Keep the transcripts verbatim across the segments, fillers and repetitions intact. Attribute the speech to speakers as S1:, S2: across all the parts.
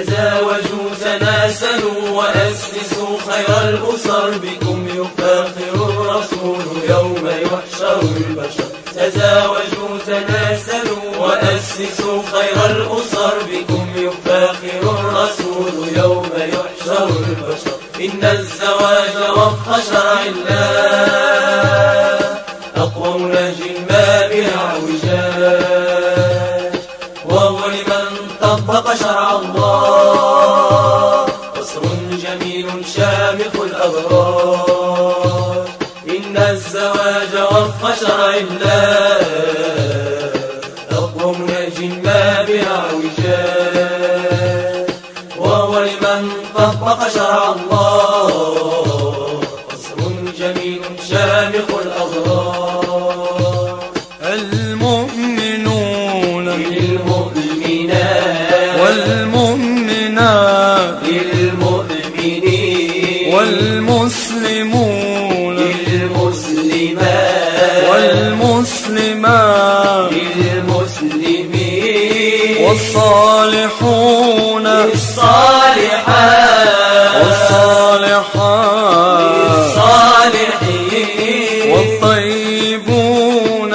S1: تزاوجوا تناسلوا وأسسوا خير الأسر، بكم يفاخر الرسول يوم يحشر البشر. تزاوجوا تناسلوا وأسسوا خير الأسر، بكم يفاخر الرسول يوم يحشر البشر. إن الزواج وفق شرع الله أقوم نهج ما بها اعوجاج، وهو لمن طبق شرع الله قصر جميل شامخ الأبراج. إن الزواج وفق شرع الله أقوم نهج ما بها اعوجاج، وهو لمن طبق شرع الله قصر جميل شامخ الأبراج.
S2: المؤمنون
S1: للمؤمنات
S2: والمؤمنات
S1: للمؤمنين
S2: والمسلمون
S1: للمسلمات
S2: والمسلمات
S1: للمسلمين
S2: والصالحون
S1: للصالحات
S2: والصالحات
S1: للصالحين
S2: والطيبون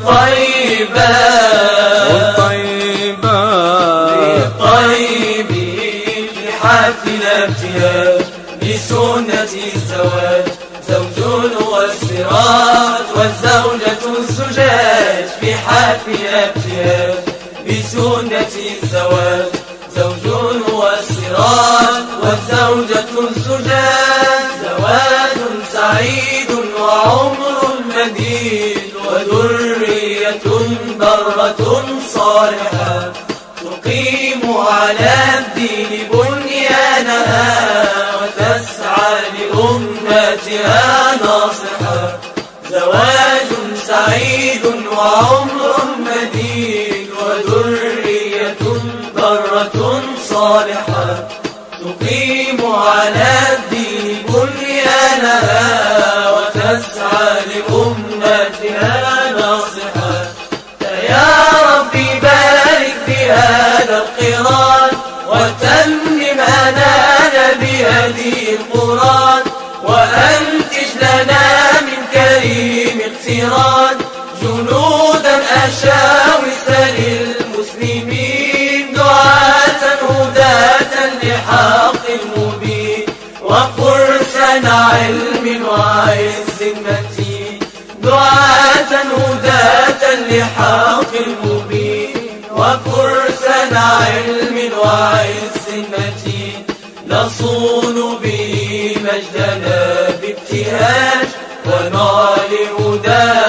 S1: للطيبات
S2: والطيبات
S1: للطيبين. في حفل ابتهاج بسنة الزواج زوج والسراج والزوجة الزجاج. في حفل ابتهاج بسنة الزواج زوج والسراج والزوجة الزجاج. زواج سعيد وعمر مديد وذرية برة صالحة، تقيم على الدين بنيانها وتسعى لأمتها ناصحة. زواج سعيد وعمر مديد وذرية برة صالحة، تقيم على الدين بنيانها وتسعى لأمتها ناصحة. فيا ربي بارك بهذا القران وتمم أنانا بهدي القرآن، وأنتج لنا من كريم اقتران جنودا أشاوس للمسلمين، دعاة هداة لحق مبين وفرسا علم وعز متين. دعاة هداة لحق مبين وفرسا علم وعز متين. نصون به مجدنا بابتهاج ونعلي هداه